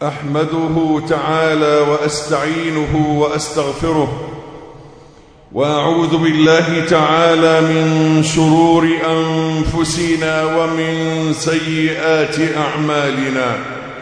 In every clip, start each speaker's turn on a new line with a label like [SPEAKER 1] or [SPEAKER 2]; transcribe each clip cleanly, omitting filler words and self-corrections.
[SPEAKER 1] أحمده تعالى وأستعينه وأستغفره، وأعوذ بالله تعالى من شرور أنفسنا ومن سيئات أعمالنا.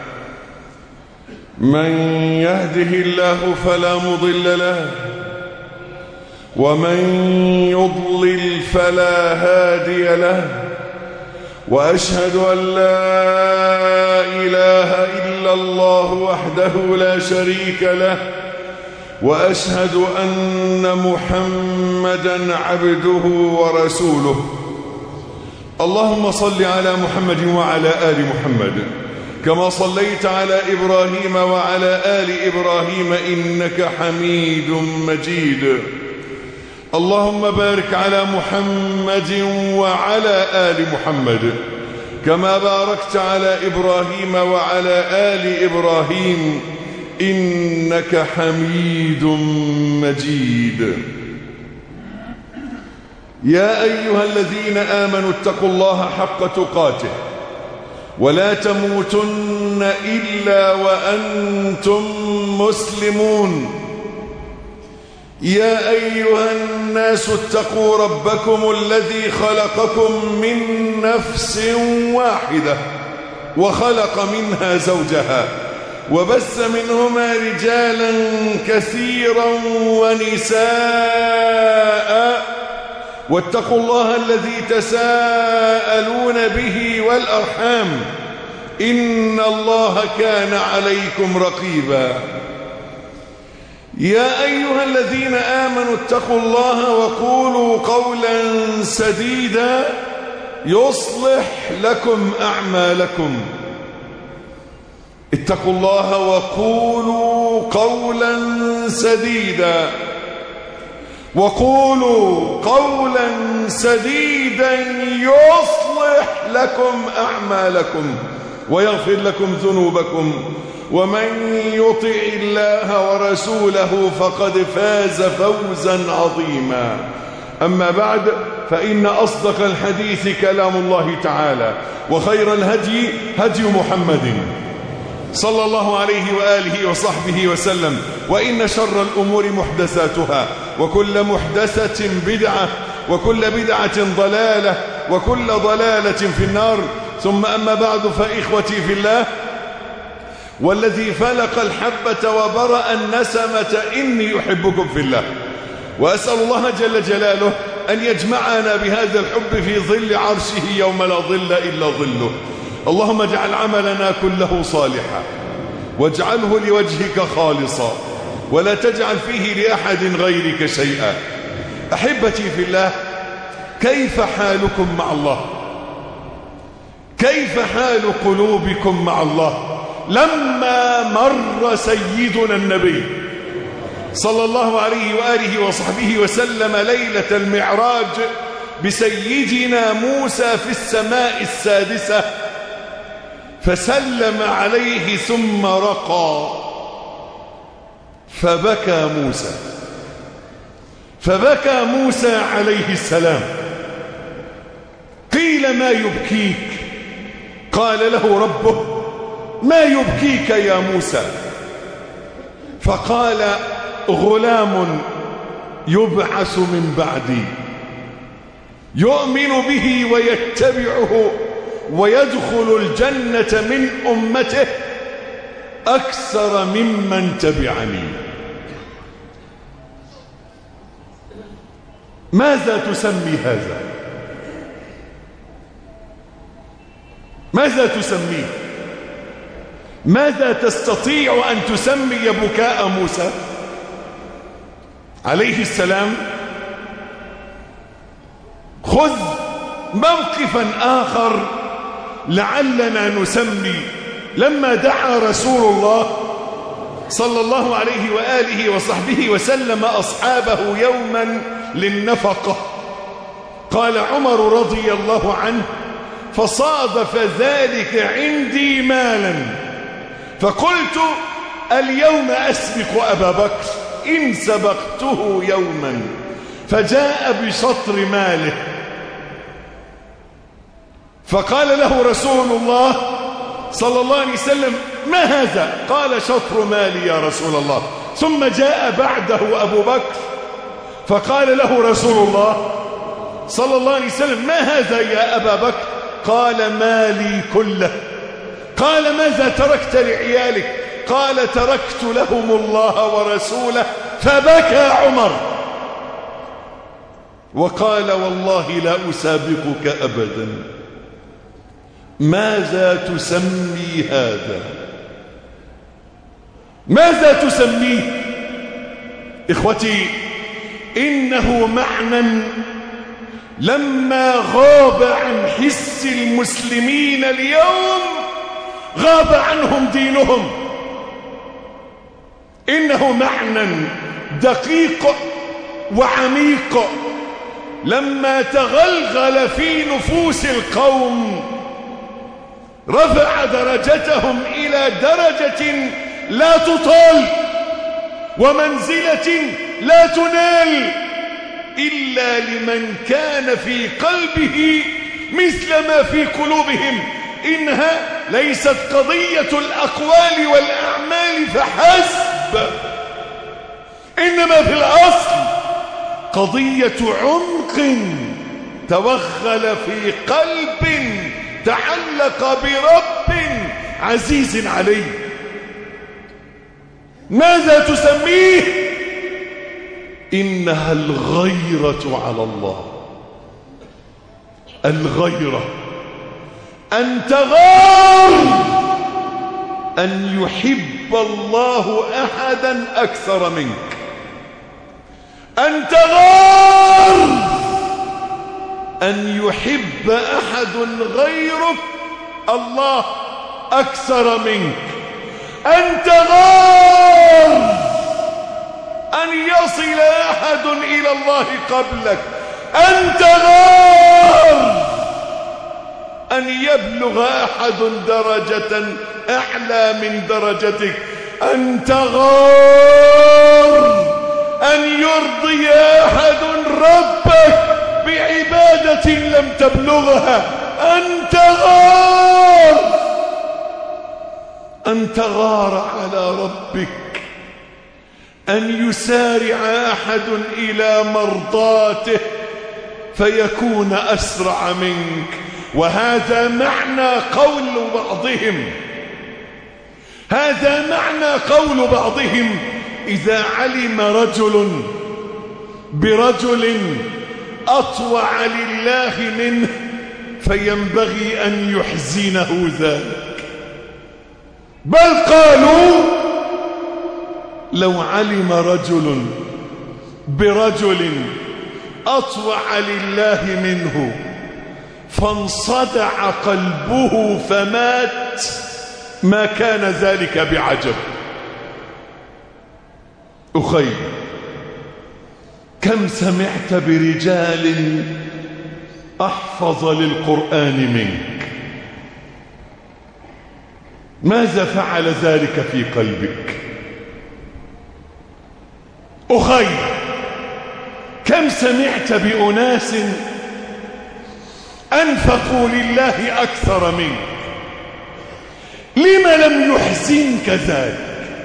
[SPEAKER 1] من يهده الله فلا مضل له، ومن يضلل فلا هادي له، وأشهد أن لا إله إلا الله وحده لا شريك له، وأشهد أن محمدًا عبده ورسوله. اللهم صل على محمد وعلى آل محمد كما صليت على إبراهيم وعلى آل إبراهيم إنك حميد مجيد. اللهم بارك على محمد وعلى آل محمد كما باركت على إبراهيم وعلى آل إبراهيم إنك حميد مجيد. يا أيها الذين آمنوا اتقوا الله حق تقاته ولا تموتن إلا وأنتم مسلمون. يا أيها الناس اتقوا ربكم الذي خلقكم من نفس واحدة وخلق منها زوجها وبث منهما رجالا كثيرا ونساء، واتقوا الله الذي تساءلون به والأرحام إن الله كان عليكم رقيبا. يا أيها الذين آمنوا اتقوا الله وقولوا قولا سديدا يصلح لكم أعمالكم. اتقوا الله وقولوا قولا سديدا، وقولوا قولا سديدا يصلح لكم أعمالكم ويغفر لكم ذنوبكم، ومن يطع الله ورسوله فقد فاز فوزا عظيما. أما بعد، فإن أصدق الحديث كلام الله تعالى، وخير الهدي هدي محمد صلى الله عليه وآله وصحبه وسلم، وإن شر الأمور محدثاتها، وكل محدثة بدعة، وكل بدعة ضلالة، وكل ضلالة في النار. ثم أما بعد، فإخوتي في الله، والذي فلق الحبة وبرأ النسمة إني أحبكم في الله، وأسأل الله جل جلاله أن يجمعنا بهذا الحب في ظل عرشه يوم لا ظل إلا ظله. اللهم اجعل عملنا كله صالحا، واجعله لوجهك خالصا، ولا تجعل فيه لأحد غيرك شيئا. أحبتي في الله، كيف حالكم مع الله؟ كيف حال قلوبكم مع الله لما مر سيدنا النبي صلى الله عليه وآله وصحبه وسلم ليلة المعراج بسيدنا موسى في السماء السادسة، فسلم عليه ثم رقى، فبكى موسى عليه السلام. قيل: ما يبكيك؟ قال له ربه: ما يبكيك يا موسى؟ فقال: غلام يبعث من بعدي يؤمن به ويتبعه ويدخل الجنة من أمته أكثر ممن تبعني. ماذا تسمي هذا؟ ماذا تسميه؟ ماذا تستطيع أن تسمي بكاء موسى عليه السلام؟ خذ موقفا آخر لعلنا نسمي لما دعا رسول الله صلى الله عليه وآله وصحبه وسلم أصحابه يوما للنفقة. قال عمر رضي الله عنه: فصادف ذلك عندي مالا، فقلت: اليوم أسبق أبا بكر إن سبقته يوما، فجاء بشطر ماله، فقال له رسول الله صلى الله عليه وسلم: ما هذا؟ قال: شطر مالي يا رسول الله. ثم جاء بعده أبو بكر فقال له رسول الله صلى الله عليه وسلم: ما هذا يا أبا بكر؟ قال: مالي كله. قال: ماذا تركت لعيالك؟ قال: تركت لهم الله ورسوله. فبكى عمر وقال: والله لا أسابقك أبدا. ماذا تسمي هذا؟ ماذا تسميه؟ إخوتي، إنه معنى لما غاب عن حس المسلمين اليوم غاب عنهم دينهم. إنه معنى دقيق وعميق لما تغلغل في نفوس القوم رفع درجتهم إلى درجة لا تطال ومنزلة لا تنال إلا لمن كان في قلبه مثل ما في قلوبهم. إنها ليست قضية الأقوال والأعمال فحسب، إنما في الأصل قضية عمق توغل في قلب تعلق برب عزيز عليه. ماذا تسميه؟ إنها الغيرة على الله. الغيرة أن تغار أن يحب الله أحدا أكثر منك، أن تغار أن يحب أحد غيرك الله أكثر منك، أن تغار أن يصل أحد إلى الله قبلك، أن تغار أن يبلغ أحد درجة أعلى من درجتك، أن تغار أن يرضي أحد ربك بعبادة لم تبلغها، أن تغار على ربك أن يسارع أحد إلى مرضاته فيكون أسرع منك. وهذا معنى قول بعضهم، هذا معنى قول بعضهم: إذا علم رجل برجل أطوع لله منه فينبغي أن يحزنه ذلك. بل قالوا: لو علم رجل برجل أطوع لله منه فانصدع قلبه فمات ما كان ذلك بعجب. أخي، كم سمعت برجال أحفظ للقرآن منك، ماذا فعل ذلك في قلبك؟ أخي، كم سمعت بأناس أنفقوا لله أكثر منك، لم لم يحزنك ذلك؟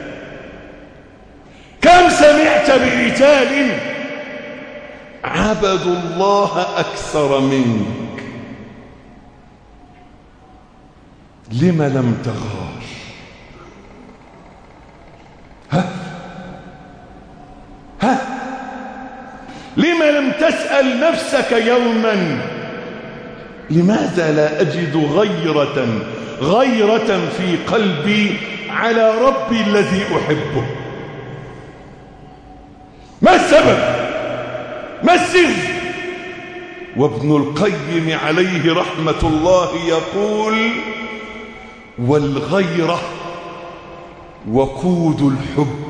[SPEAKER 1] كم سمعت برجال عبدوا الله أكثر منك، لم لم تغار؟ لم لم تسأل نفسك يوما: لماذا لا أجد غيرة في قلبي على ربي الذي أحبه؟ ما السبب؟ ما السر؟ وابن القيم عليه رحمة الله يقول: والغيرة وقود الحب،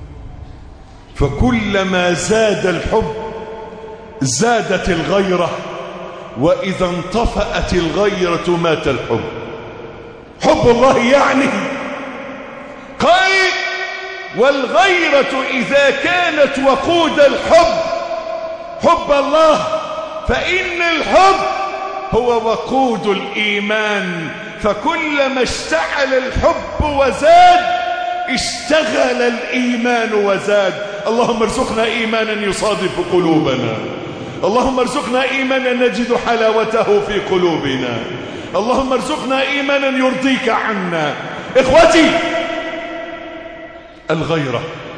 [SPEAKER 1] فكلما زاد الحب زادت الغيرة، وإذا انطفأت الغيرة مات الحب. حب الله يعني قال: والغيرة إذا كانت وقود الحب حب الله، فإن الحب هو وقود الإيمان، فكلما اشتعل الحب وزاد اشتغل الإيمان وزاد. اللهم ارزقنا إيمانا يصادف قلوبنا، اللهم ارزقنا إيمانا نجد حلاوته في قلوبنا، اللهم ارزقنا إيمانا يرضيك عنا. إخوتي، الغيرة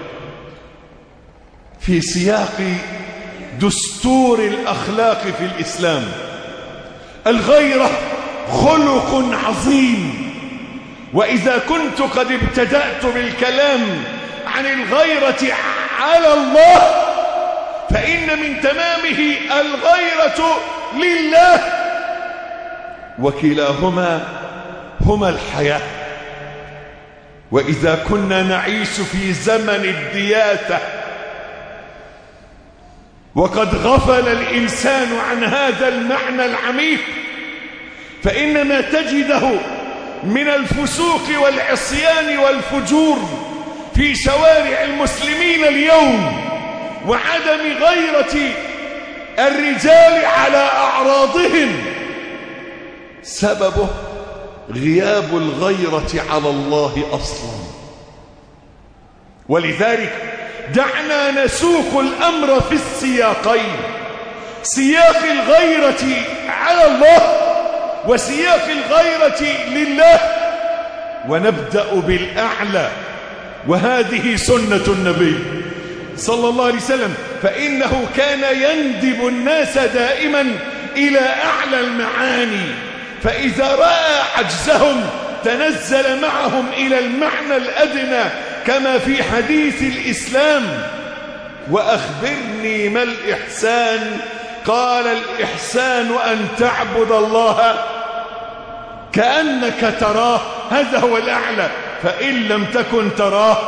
[SPEAKER 1] في سياق دستور الأخلاق في الإسلام. الغيرة خلق عظيم، وإذا كنت قد ابتدأت بالكلام عن الغيرة على الله فإن من تمامه الغيرة لله، وكلاهما هما الحياة. وإذا كنا نعيش في زمن الدياثة وقد غفل الإنسان عن هذا المعنى العميق، فإن ما تجده من الفسوق والعصيان والفجور في شوارع المسلمين اليوم وعدم غيرة الرجال على أعراضهم سببه غياب الغيرة على الله أصلا. ولذلك دعنا نسوق الأمر في السياقين، سياق الغيرة على الله وسياق الغيرة لله، ونبدأ بالأعلى، وهذه سنة النبي صلى الله عليه وسلم، فإنه كان يندب الناس دائما إلى أعلى المعاني، فإذا رأى عجزهم تنزل معهم إلى المعنى الأدنى كما في حديث الإسلام: وأخبرني ما الإحسان؟ قال: الإحسان أن تعبد الله كأنك تراه، هذا هو الأعلى، فإن لم تكن تراه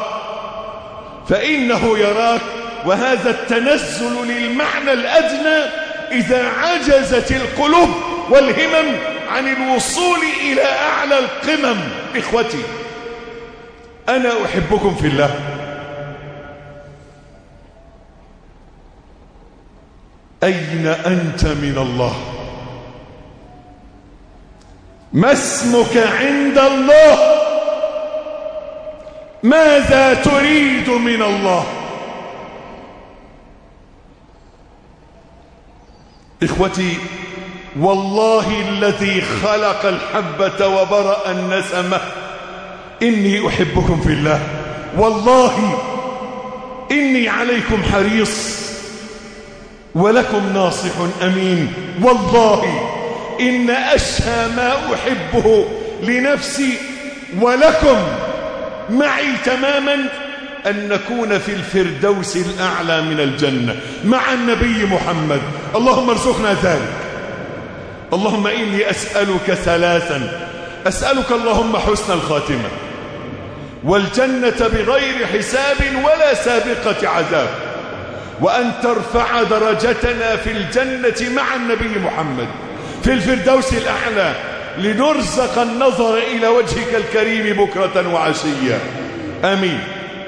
[SPEAKER 1] فإنه يراك. وهذا التنزل للمعنى الأدنى إذا عجزت القلوب والهمم عن الوصول إلى أعلى القمم. إخوتي، أنا أحبكم في الله، أين أنت من الله؟ ما اسمك عند الله؟ ماذا تريد من الله؟ إخوتي، والله الذي خلق الحبة وبرأ النسمة إني أحبكم في الله، والله إني عليكم حريص ولكم ناصح أمين. والله إن أشهى ما أحبه لنفسي ولكم معي تماما أن نكون في الفردوس الأعلى من الجنة مع النبي محمد. اللهم ارزقنا ذلك. اللهم إني أسألك ثلاثا: أسألك اللهم حسن الخاتمة، والجنة بغير حساب ولا سابقة عذاب، وأن ترفع درجتنا في الجنة مع النبي محمد في الفردوس الأعلى، لنرزق النظر إلى وجهك الكريم بكرة وعشية. آمين.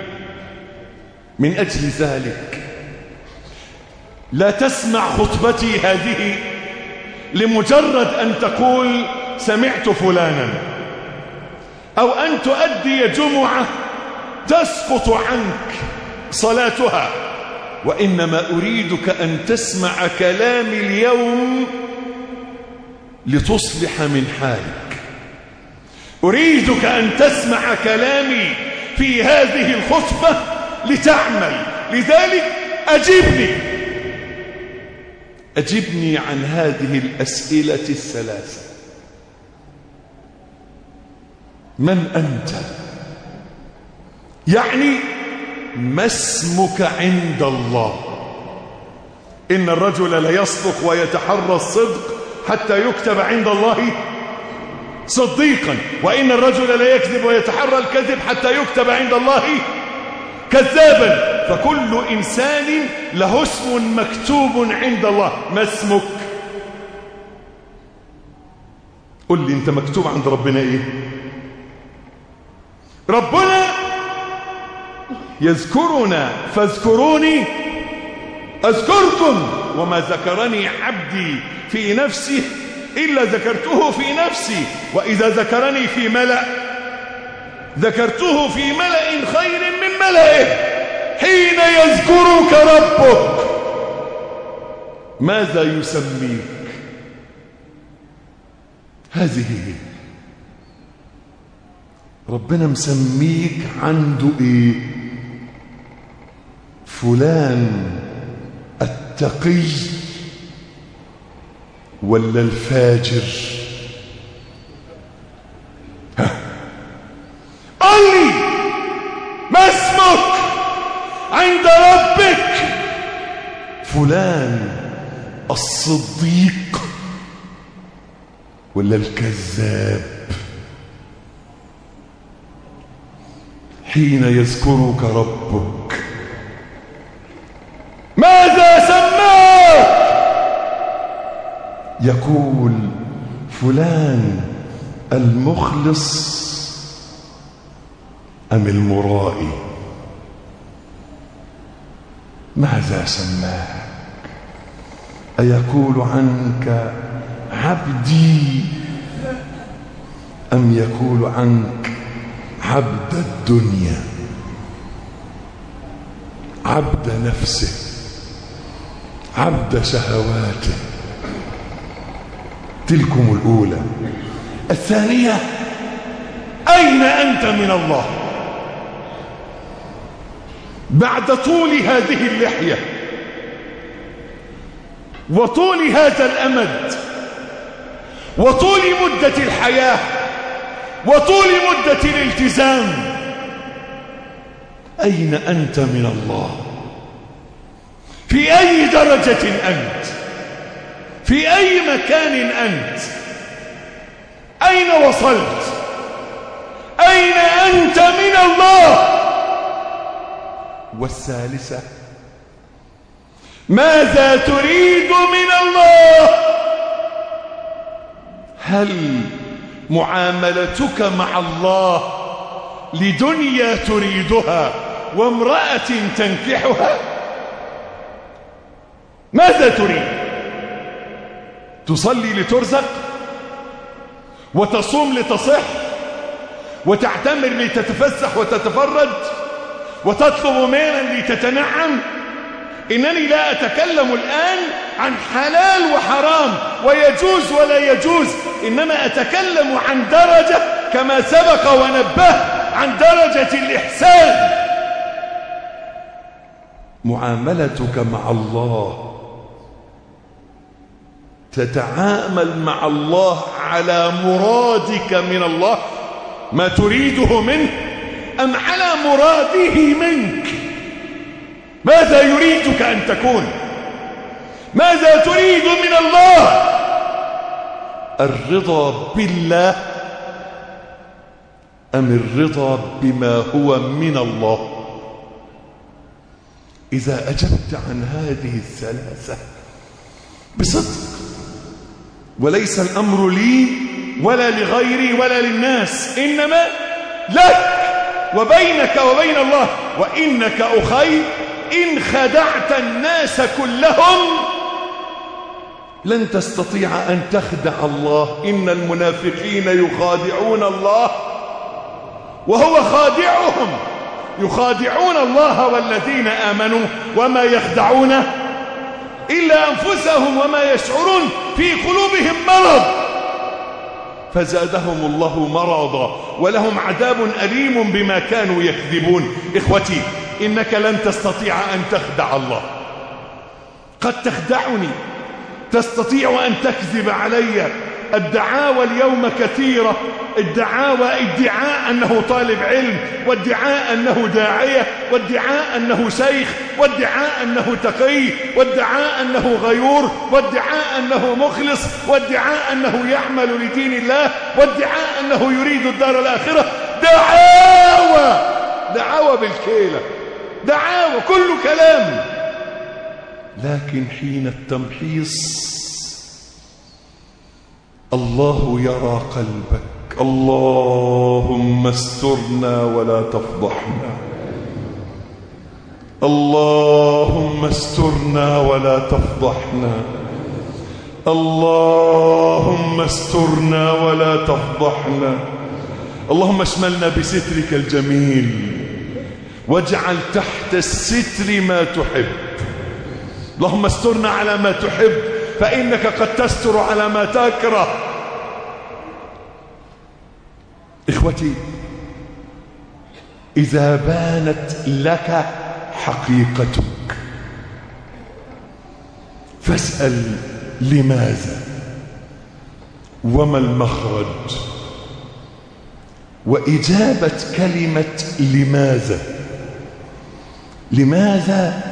[SPEAKER 1] من أجل ذلك لا تسمع خطبتي هذه لمجرد أن تقول سمعت فلانا، أو أن تؤدي جمعة تسقط عنك صلاتها، وإنما أريدك أن تسمع كلامي اليوم لتصلح من حالك. أريدك أن تسمع كلامي في هذه الخطبة لتعمل. لذلك أجبني عن هذه الأسئلة الثلاثة: من أنت؟ يعني ما اسمك عند الله؟ إن الرجل ليصدق ويتحرى الصدق حتى يكتب عند الله صديقا، وإن الرجل لا يكذب ويتحرى الكذب حتى يكتب عند الله كذابا. فكل إنسان له اسم مكتوب عند الله. ما اسمك؟ قل لي أنت مكتوب عند ربنا إيه؟ ربنا يذكرنا فاذكروني أذكركم، وما ذكرني عبدي في نفسه إلا ذكرته في نفسي، وإذا ذكرني في ملأ ذكرته في ملأ خير من ملئه. حين يذكرك ربك ماذا يسميك؟ هذه هي. ربنا مسميك عنده ايه؟ فلان التقي ولا الفاجر؟ قل لي ما اسمك عند ربك؟ فلان الصديق ولا الكذاب؟ حين يذكرك ربك ماذا سماك؟ يقول فلان المخلص أم المرائي؟ ماذا سماك؟ أيقول عنك عبدي أم يقول عنك عبد الدنيا، عبد نفسه، عبد شهواته؟ تلكم الأولى. الثانية، أين أنت من الله بعد طول هذه اللحية وطول هذا الأمد وطول مدة الحياة وطول مدة الالتزام؟ أين أنت من الله؟ في أي درجة أنت؟ في أي مكان أنت؟ أين وصلت؟ أين أنت من الله؟ والثالثة، ماذا تريد من الله؟ هل معاملتك مع الله لدنيا تريدها وامرأة تنكحها؟ ماذا تريد؟ تصلي لترزق، وتصوم لتصح، وتعتمر لتتفسح وتتفرج، وتطلب مالا لتتنعم؟ إنني لا أتكلم الآن عن حلال وحرام ويجوز ولا يجوز، إنما أتكلم عن درجة كما سبق ونبه عن درجة الإحسان. معاملتك مع الله، تتعامل مع الله على مرادك من الله، ما تريده منه، أم على مراده منك؟ ماذا يريدك أن تكون؟ ماذا تريد من الله؟ الرضا بالله أم الرضا بما هو من الله؟ إذا أجبت عن هذه الثلاثة بصدق، وليس الأمر لي ولا لغيري ولا للناس، إنما لك وبينك وبين الله، وإنك أخي إن خدعت الناس كلهم لن تستطيع أن تخدع الله. إن المنافقين يخادعون الله وهو خادعهم، يخادعون الله والذين آمنوا وما يخدعون إلا أنفسهم وما يشعرون، في قلوبهم مرض فزادهم الله مرضا ولهم عذاب أليم بما كانوا يكذبون. إخوتي، إنك لن تستطيع أن تخدع الله. قد تخدعني، تستطيع أن تكذب علي. الدعاوى اليوم كثيرة، ادعاء أنه طالب علم، وادعاء أنه داعية، وادعاء أنه شيخ، وادعاء أنه تقي، وادعاء أنه غيور، وادعاء أنه مخلص، وادعاء أنه يعمل لدين الله، وادعاء أنه يريد الدار الآخرة. دعاوى بالكيلة، دعاوى، كل كلام. لكن حين التمحيص الله يرى قلبك. اللهم استرنا ولا تفضحنا، اللهم استرنا ولا تفضحنا، اللهم استرنا ولا تفضحنا، اللهم اشملنا بسترك الجميل واجعل تحت الستر ما تحب. اللهم استرنا على ما تحب فإنك قد تستر على ما تكره. إخوتي، إذا بانت لك حقيقتك فاسأل لماذا وما المخرج. وإجابة كلمة لماذا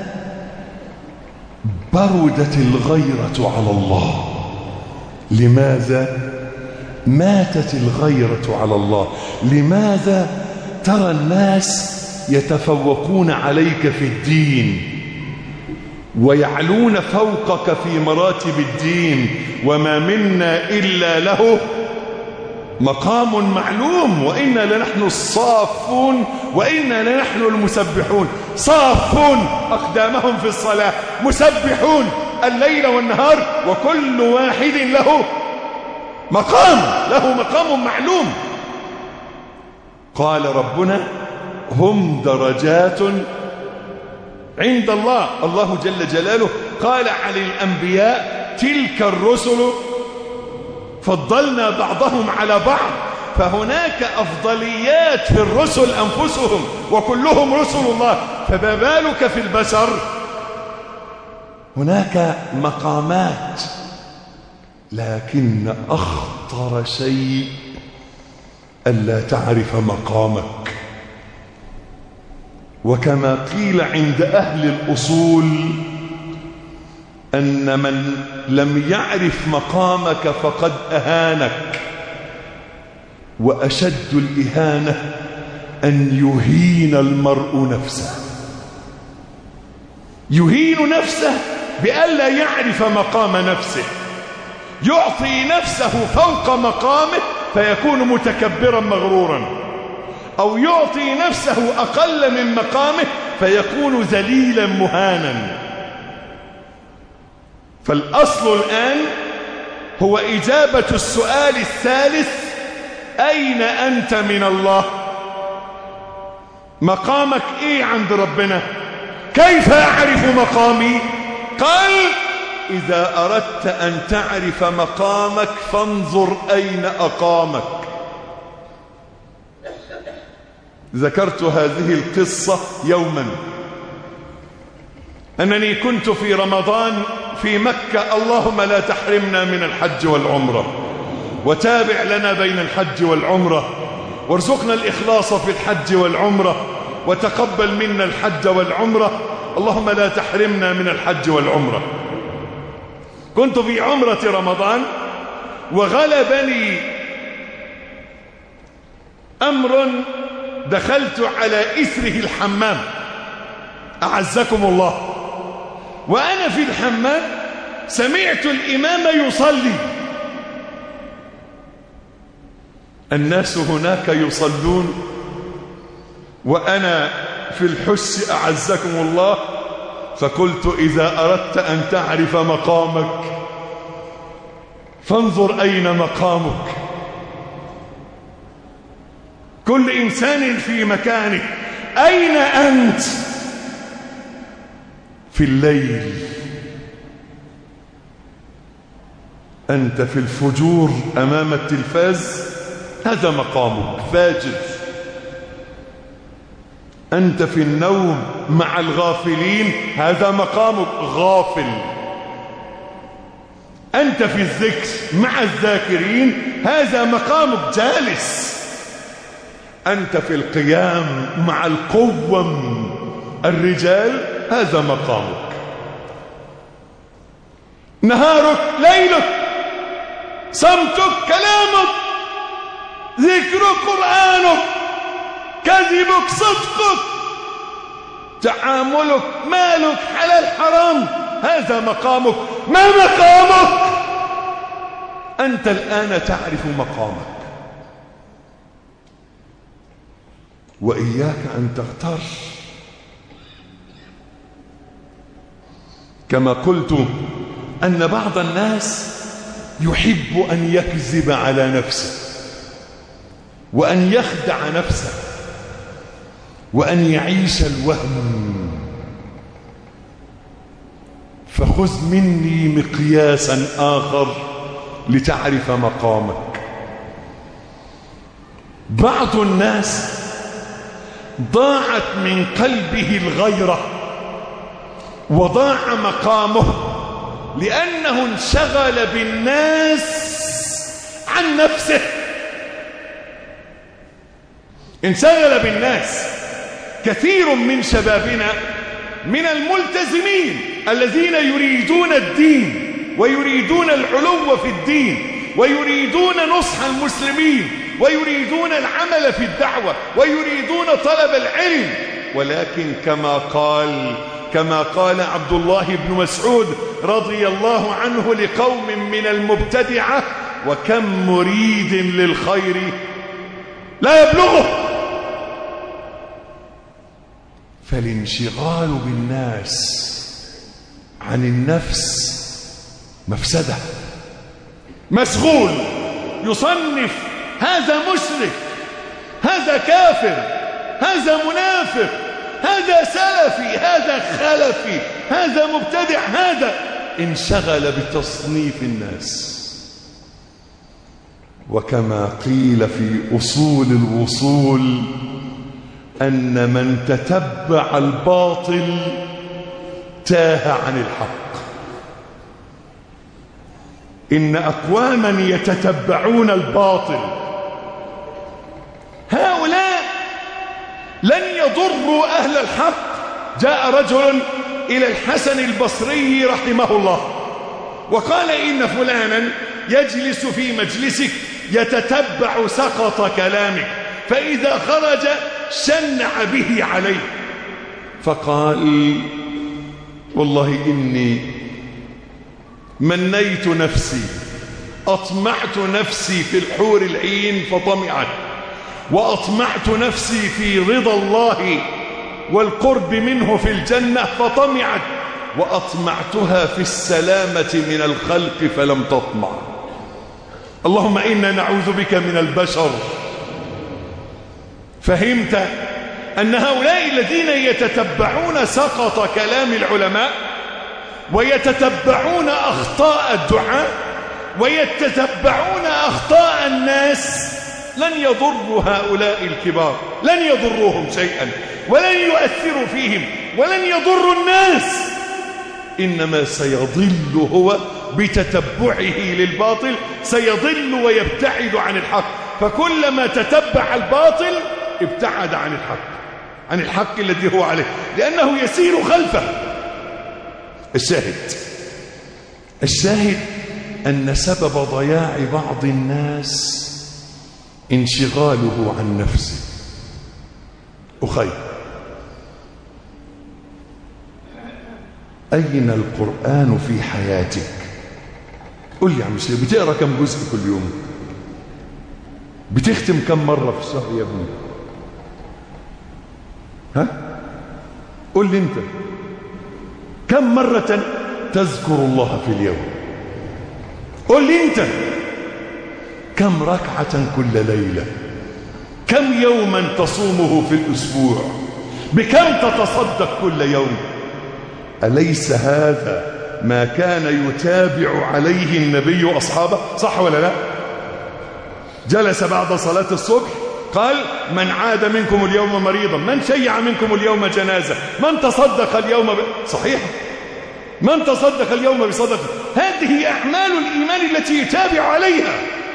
[SPEAKER 1] بردت الغيرة على الله، لماذا ماتت الغيرة على الله، لماذا ترى الناس يتفوقون عليك في الدين ويعلون فوقك في مراتب الدين، وما منا إلا له مقام معلوم، وإنا لنحن الصافون وإنا لنحن المسبحون. صافون أقدامهم في الصلاة، مسبحون الليل والنهار، وكل واحد له مقام معلوم. قال ربنا هم درجات عند الله. الله جل جلاله قال عن الأنبياء تلك الرسل فضلنا بعضهم على بعض، فهناك أفضليات في الرسل أنفسهم وكلهم رسل الله، فما بالك في البشر؟ هناك مقامات، لكن أخطر شيء ألا تعرف مقامك. وكما قيل عند أهل الأصول أن من لم يعرف مقامك فقد أهانك، وأشد الإهانة أن يهين المرء نفسه، يهين نفسه بألا يعرف مقام نفسه، يعطي نفسه فوق مقامه فيكون متكبرا مغرورا، أو يعطي نفسه أقل من مقامه فيكون ذليلا مهانا. فالأصل الآن هو إجابة السؤال الثالث: أين أنت من الله؟ مقامك إيه عند ربنا؟ كيف أعرف مقامي؟ قال: إذا أردت أن تعرف مقامك فانظر أين أقامك. ذكرت هذه القصة يوما، أنني كنت في رمضان في مكة. اللهم لا تحرمنا من الحج والعمرة، وتابع لنا بين الحج والعمرة، وارزقنا الإخلاص في الحج والعمرة، وتقبل منا الحج والعمرة. اللهم لا تحرمنا من الحج والعمرة. كنت في عمرة رمضان وغلبني أمر دخلت على إثره الحمام، أعزكم الله، وأنا في الحمام سمعت الإمام يصلي، الناس هناك يصلون وأنا في الحس، أعزكم الله. فقلت: إذا أردت أن تعرف مقامك فانظر أين مقامك. كل إنسان في مكانه. أين أنت؟ في الليل أنت في الفجور أمام التلفاز، هذا مقامك، فاجر. أنت في النوم مع الغافلين، هذا مقامك، غافل. أنت في الذكر مع الذاكرين، هذا مقامك، جالس. أنت في القيام مع القوم الرجال، هذا مقامك. نهارك ليلك، صمتك كلامك، ذكرك قرآنك، كذبك صدقك، تعاملك مالك حلال حرام، هذا مقامك. ما مقامك؟ أنت الآن تعرف مقامك، وإياك أن تغتر. كما قلت أن بعض الناس يحب أن يكذب على نفسه وأن يخدع نفسه وأن يعيش الوهم. فخذ مني مقياسا آخر لتعرف مقامك. بعض الناس ضاعت من قلبه الغيرة وضاع مقامه لأنه انشغل بالناس عن نفسه. انشغل بالناس. كثير من شبابنا من الملتزمين الذين يريدون الدين ويريدون العلو في الدين ويريدون نصح المسلمين ويريدون العمل في الدعوة ويريدون طلب العلم، ولكن كما قال عبد الله بن مسعود رضي الله عنه لقوم من المبتدعة: وكم مريد للخير لا يبلغه. فالانشغال بالناس عن النفس مفسدة. مشغول يصنف: هذا مشرك، هذا كافر، هذا منافق، هذا سلفي، هذا خلفي، هذا مبتدع، هذا. انشغل بتصنيف الناس. وكما قيل في أصول الوصول أن من تتبع الباطل تاه عن الحق. إن أقواما يتتبعون الباطل هؤلاء لن يضروا أهل الحق. جاء رجل إلى الحسن البصري رحمه الله وقال: إن فلانا يجلس في مجلسك يتتبع سقط كلامك، فإذا خرج شنع به عليه. فقال: والله إني منيت نفسي، أطمعت نفسي في الحور العين فطمعت، وأطمعت نفسي في رضا الله والقرب منه في الجنة فطمعت، وأطمعتها في السلامة من الخلق فلم تطمع. اللهم إنا نعوذ بك من البشر. فهمت أن هؤلاء الذين يتتبعون سقط كلام العلماء ويتتبعون أخطاء الدعاء ويتتبعون أخطاء الناس لن يضروا هؤلاء الكبار، لن يضروهم شيئا ولن يؤثروا فيهم ولن يضروا الناس، إنما سيضل هو بتتبعه للباطل، سيضل ويبتعد عن الحق. فكلما تتبع الباطل ابتعد عن الحق الذي هو عليه، لأنه يسير خلفه. الشاهد أن سبب ضياع بعض الناس انشغاله عن نفسه. أخي، أين القرآن في حياتك؟ قل لي يا مسلم، بتقرأ كم جزء كل يوم؟ بتختم كم مرة في الشهر يا ابني؟ ها؟ قل لي أنت كم مرة تذكر الله في اليوم؟ قل لي أنت كم ركعة كل ليلة؟ كم يوما تصومه في الأسبوع؟ بكم تتصدق كل يوم؟ أليس هذا ما كان يتابع عليه النبي وأصحابه؟ صح ولا لا؟ جلس بعد صلاة الصبح قال: من عاد منكم اليوم مريضا، من شيع منكم اليوم جنازة، من تصدق اليوم صحيح، من تصدق اليوم بصدقة. هذه أعمال الإيمان التي يتابع عليها.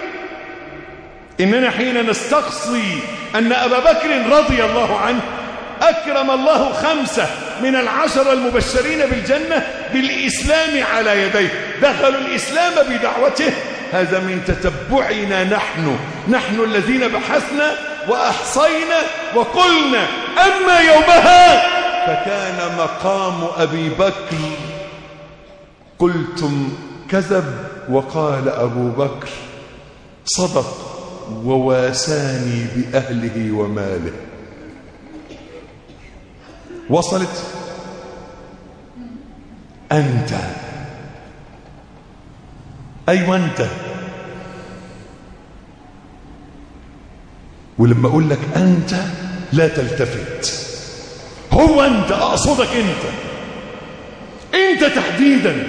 [SPEAKER 1] إننا حين نستقصي أن أبا بكر رضي الله عنه أكرم الله 5 من ال10 المبشرين بالجنة بالإسلام على يديه، دخلوا الإسلام بدعوته، هذا من تتبعنا نحن الذين بحثنا وأحصينا وقلنا: أما يومها فكان مقام أبي بكر. قلتم كذب، وقال أبو بكر صدق وواساني بأهله وماله. وصلت؟ أيوة أنت. ولما أقول لك أنت لا تلتفت، هو أنت، أقصدك أنت تحديدا،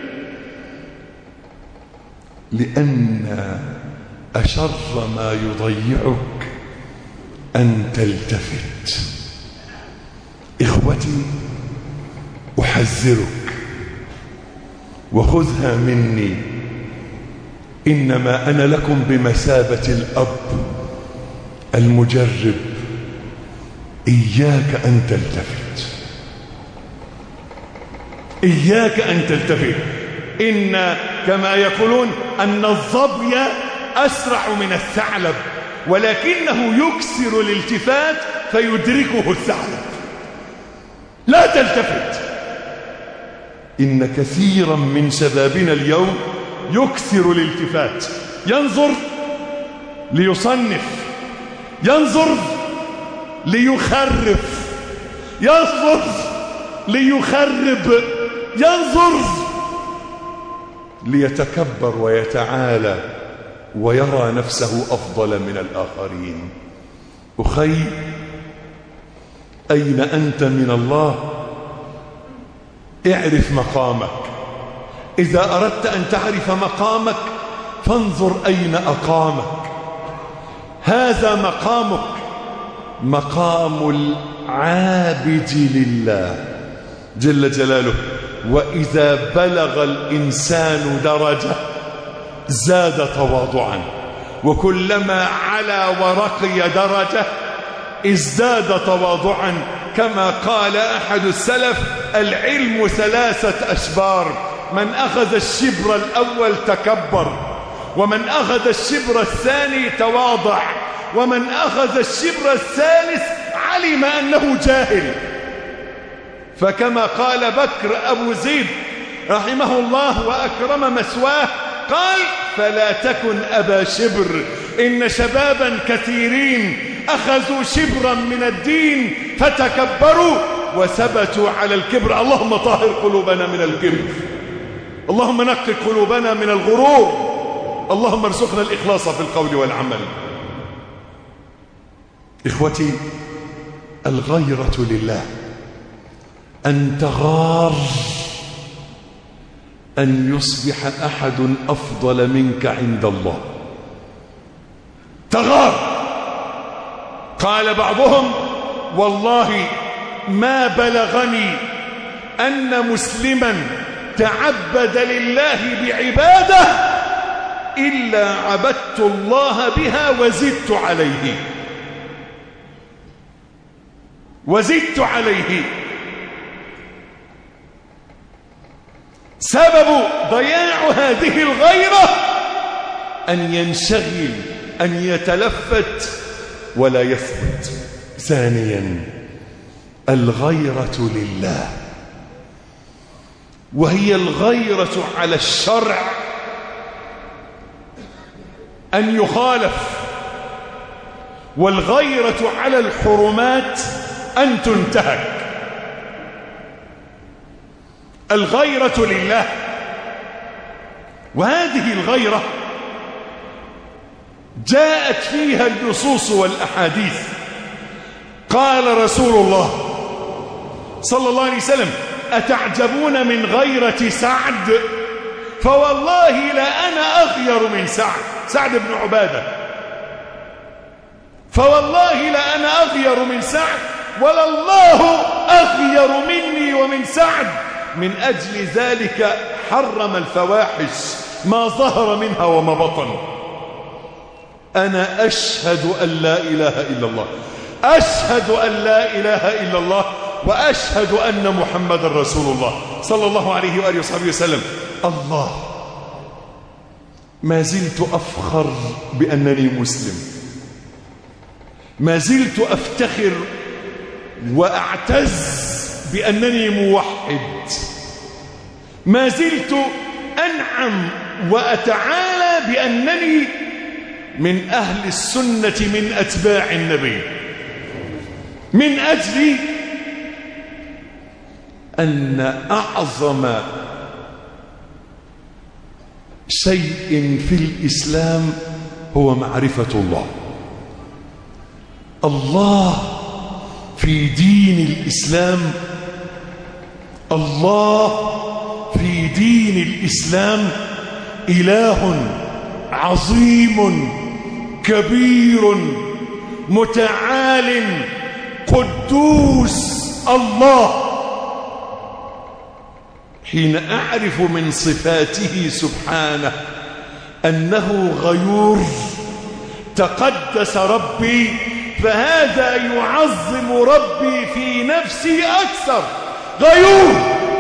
[SPEAKER 1] لأن أشر ما يضيعك أن تلتفت. إخوتي، أحذرك وخذها مني، إنما أنا لكم بمثابة الأب المجرب. إياك أن تلتفت، إياك أن تلتفت. إن كما يقولون أن الظبي أسرع من الثعلب، ولكنه يكسر الالتفات فيدركه الثعلب. لا تلتفت. إن كثيرا من شبابنا اليوم يكسر الالتفات، ينظر ليصنف، ينظر ليخرف، ينظر ليخرب، ينظر ليتكبر ويتعالى ويرى نفسه أفضل من الآخرين. أخي، أين أنت من الله؟ اعرف مقامك. إذا أردت أن تعرف مقامك فانظر أين أقامك. هذا مقامك، مقام العابد لله جل جلاله. وإذا بلغ الإنسان درجة زاد تواضعا، وكلما علا ورقي درجة ازداد تواضعا. كما قال أحد السلف: العلم 3 أشبار، من أخذ الشبر الأول تكبر، ومن أخذ الشبر الثاني تواضع، ومن أخذ الشبر الثالث علم أنه جاهل. فكما قال بكر أبو زيد رحمه الله وأكرم مثواه، قال: فلا تكن أبا شبر، إن شبابا كثيرين أخذوا شبرا من الدين فتكبروا وثبتوا على الكبر. اللهم طهر قلوبنا من الكبر، اللهم نقي قلوبنا من الغرور، اللهم ارزقنا الإخلاص في القول والعمل. إخوتي، الغيرة لله، أن تغار أن يصبح أحد أفضل منك عند الله. تغار. قال بعضهم: والله ما بلغني أن مسلما تعبد لله بعبادة إلا عبدت الله بها وزدت عليه، وزدت عليه. سبب ضياع هذه الغيرة أن ينشغل، أن يتلفت ولا يثبت. ثانيا، الغيرة لله، وهي الغيرة على الشرع، أن يخالف، والغيرة على الحرمات أن تنتهك. الغيرة لله، وهذه الغيرة جاءت فيها النصوص والأحاديث. قال رسول الله صلى الله عليه وسلم: أتعجبون من غيرة سعد؟ فوالله لا أنا أغير من سعد بن عبادة، فوالله لا أنا أغير من سعد، ولا الله أغير مني ومن سعد. من أجل ذلك حرم الفواحش ما ظهر منها وما بطن. أنا أشهد أن لا إله إلا الله، أشهد أن لا إله إلا الله، وأشهد أن محمد رسول الله صلى الله عليه وآله وصحبه وسلم. الله، ما زلت أفخر بأنني مسلم، ما زلت أفتخر وأعتز بأنني موحد، ما زلت أنعم وأتعالى بأنني من أهل السنة، من أتباع النبي، من أجل أن أعظم شيء في الإسلام هو معرفة الله. الله في دين الإسلام، الله في دين الإسلام إله عظيم كبير متعال قدوس. الله حين أعرف من صفاته سبحانه أنه غيور تقدس ربي، فهذا يعظم ربي في نفسي أكثر. غيور،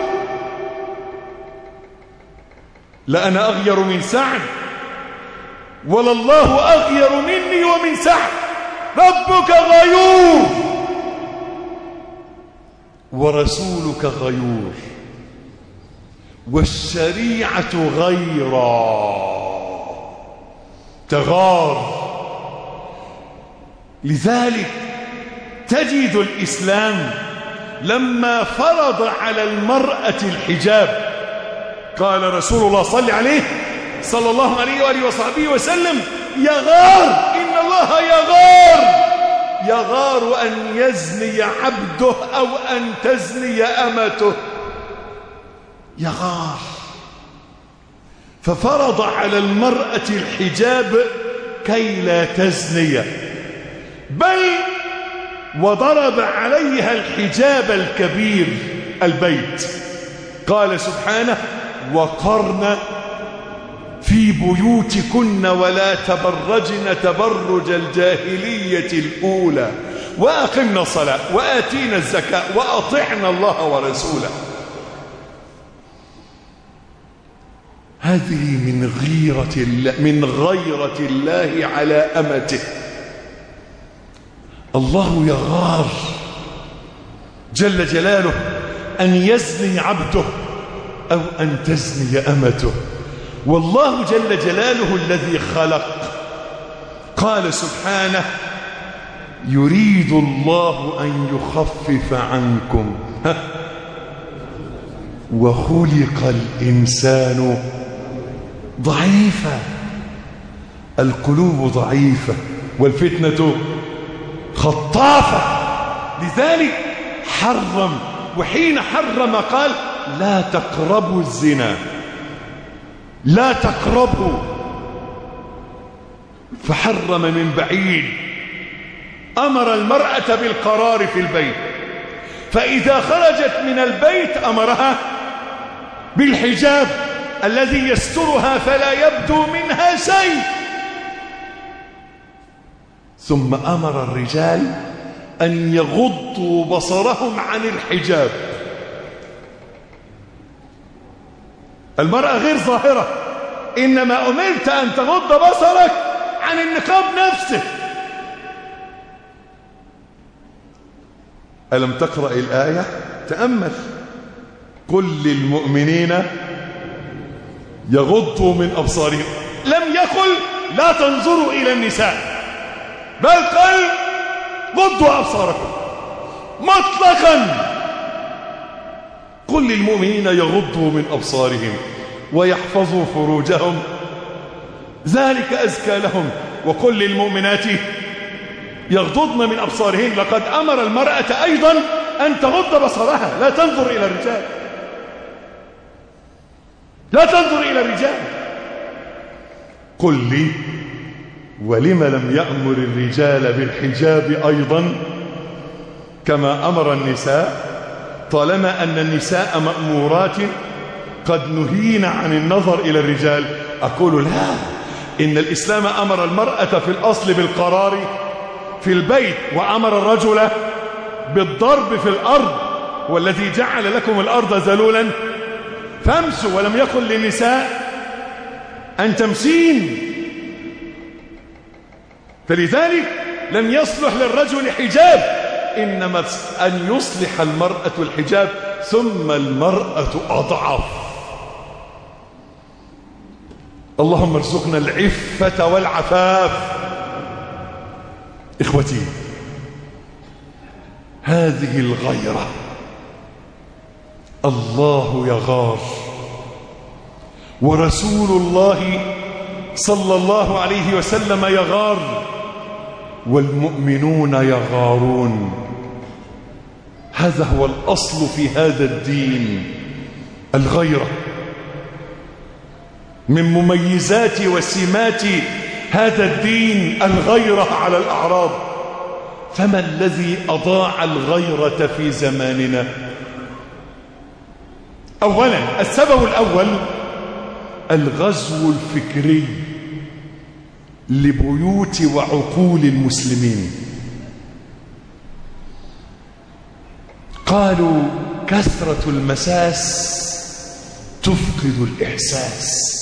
[SPEAKER 1] لا أنا أغير من سعد ولا الله أغير مني ومن سعد. ربك غيور ورسولك غيور والشريعة غيرا تغار. لذلك تجد الإسلام لما فرض على المرأة الحجاب قال رسول الله صلى الله عليه وآله وصحبه وسلم: يغار، إن الله يغار أن يزني عبده أو أن تزني أمته. يغار، ففرض على المرأة الحجاب كي لا تزني، بل وضرب عليها الحجاب الكبير البيت. قال سبحانه: وقرن في بيوتكن ولا تبرجن تبرج الجاهلية الأولى وأقمنا الصلاة وآتينا الزكاة وأطعنا الله ورسوله. هذه من غيرة الله على أمته. الله يغار جل جلاله أن يزني عبده أو أن تزني أمته. والله جل جلاله الذي خلق قال سبحانه: يريد الله أن يخفف عنكم وخلق الإنسان ضعيفا. القلوب ضعيفة والفتنة خطافة. لذلك حرم، وحين حرم قال: لا تقربوا الزنا، لا تقربوا. فحرم من بعيد. أمر المرأة بالقرار في البيت، فإذا خرجت من البيت أمرها بالحجاب الذي يسترها فلا يبدو منها شيء. ثم أمر الرجال أن يغضوا بصرهم عن الحجاب. المرأة غير ظاهرة، إنما أمرت أن تغض بصرك عن النقاب نفسه. ألم تقرأ الآية؟ تأمل: قل للمؤمنين يغضوا من أبصارهم. لم يقل لا تنظروا إلى النساء، بل قال غضوا أبصاركم مطلقا. قل للمؤمنين يغضوا من أبصارهم ويحفظوا فروجهم ذلك أزكى لهم، وقل للمؤمنات يغضضن من أبصارهن. لقد أمر المرأة أيضا أن تغض بصرها، لا تنظر إلى الرجال، لا تنظر إلى الرجال. قل لي: ولم لم يأمر الرجال بالحجاب أيضا كما أمر النساء، طالما أن النساء مأمورات قد نهينا عن النظر إلى الرجال؟ أقول لا، إن الإسلام أمر المرأة في الأصل بالقرار في البيت، وأمر الرجل بالضرب في الأرض، والذي جعل لكم الأرض ذلولا فامسوا، ولم يقل للنساء أن تمسين. فلذلك لم يصلح للرجل حجاب، إنما أن يصلح المرأة الحجاب، ثم المرأة أضعف. اللهم ارزقنا العفة والعفاف. إخوتي، هذه الغيرة. الله يغار ورسول الله صلى الله عليه وسلم يغار والمؤمنون يغارون. هذا هو الأصل في هذا الدين، الغيرة. من مميزات وسمات هذا الدين الغيرة على الأعراض. فما الذي أضاع الغيرة في زماننا؟ أولا، السبب الأول الغزو الفكري لبيوت وعقول المسلمين. قالوا كثرة المساس تفقد الإحساس.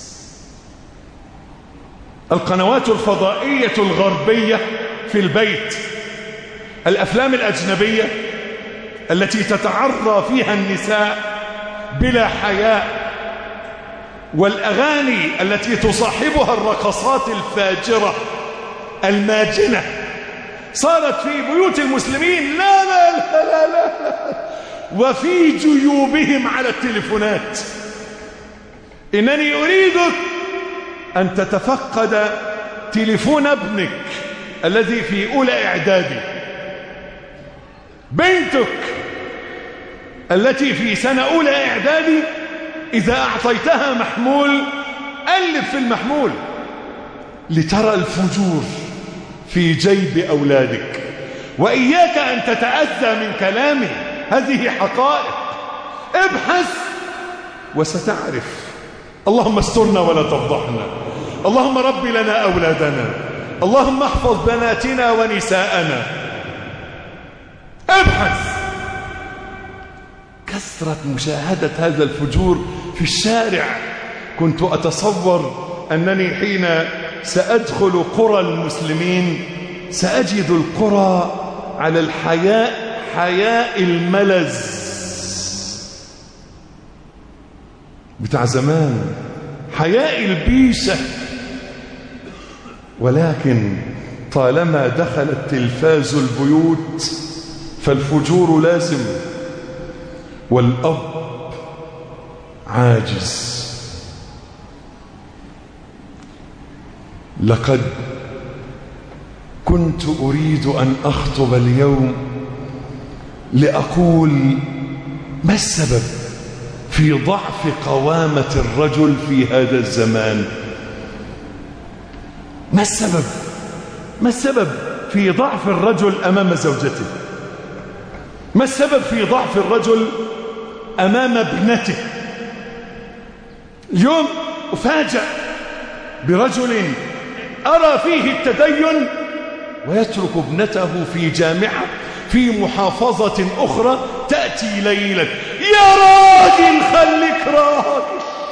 [SPEAKER 1] القنوات الفضائية الغربية في البيت، الأفلام الأجنبية التي تتعرى فيها النساء بلا حياء، والأغاني التي تصاحبها الرقصات الفاجرة الماجنة، صارت في بيوت المسلمين لا لا لا لا لا، وفي جيوبهم على التليفونات. إنني أريدك أن تتفقد تليفون ابنك الذي في أولى إعدادي، بنتك التي في سنة أولى إعدادي، إذا أعطيتها محمول قلب في المحمول لترى الفجور في جيب أولادك. وإياك أن تتأذى من كلامي، هذه حقائق. ابحث وستعرف. اللهم استرنا ولا تفضحنا، اللهم رب لنا أولادنا، اللهم احفظ بناتنا ونساءنا. ابحث. كثرة مشاهدة هذا الفجور في الشارع. كنت أتصور أنني حين سأدخل قرى المسلمين سأجد القرى على الحياء، حياء الملز بتاع زمان، حياء البيشة. ولكن طالما دخل التلفاز البيوت فالفجور لازم، والأب عاجز. لقد كنت أريد أن أخطب اليوم لأقول ما السبب في ضعف قوامة الرجل في هذا الزمان؟ ما السبب؟ ما السبب في ضعف الرجل أمام زوجته؟ ما السبب في ضعف الرجل أمام ابنته؟ اليوم أفاجأ برجل أرى فيه التدين ويترك ابنته في جامعة في محافظة أخرى تأتي ليلا. يا راجل خليك راجل.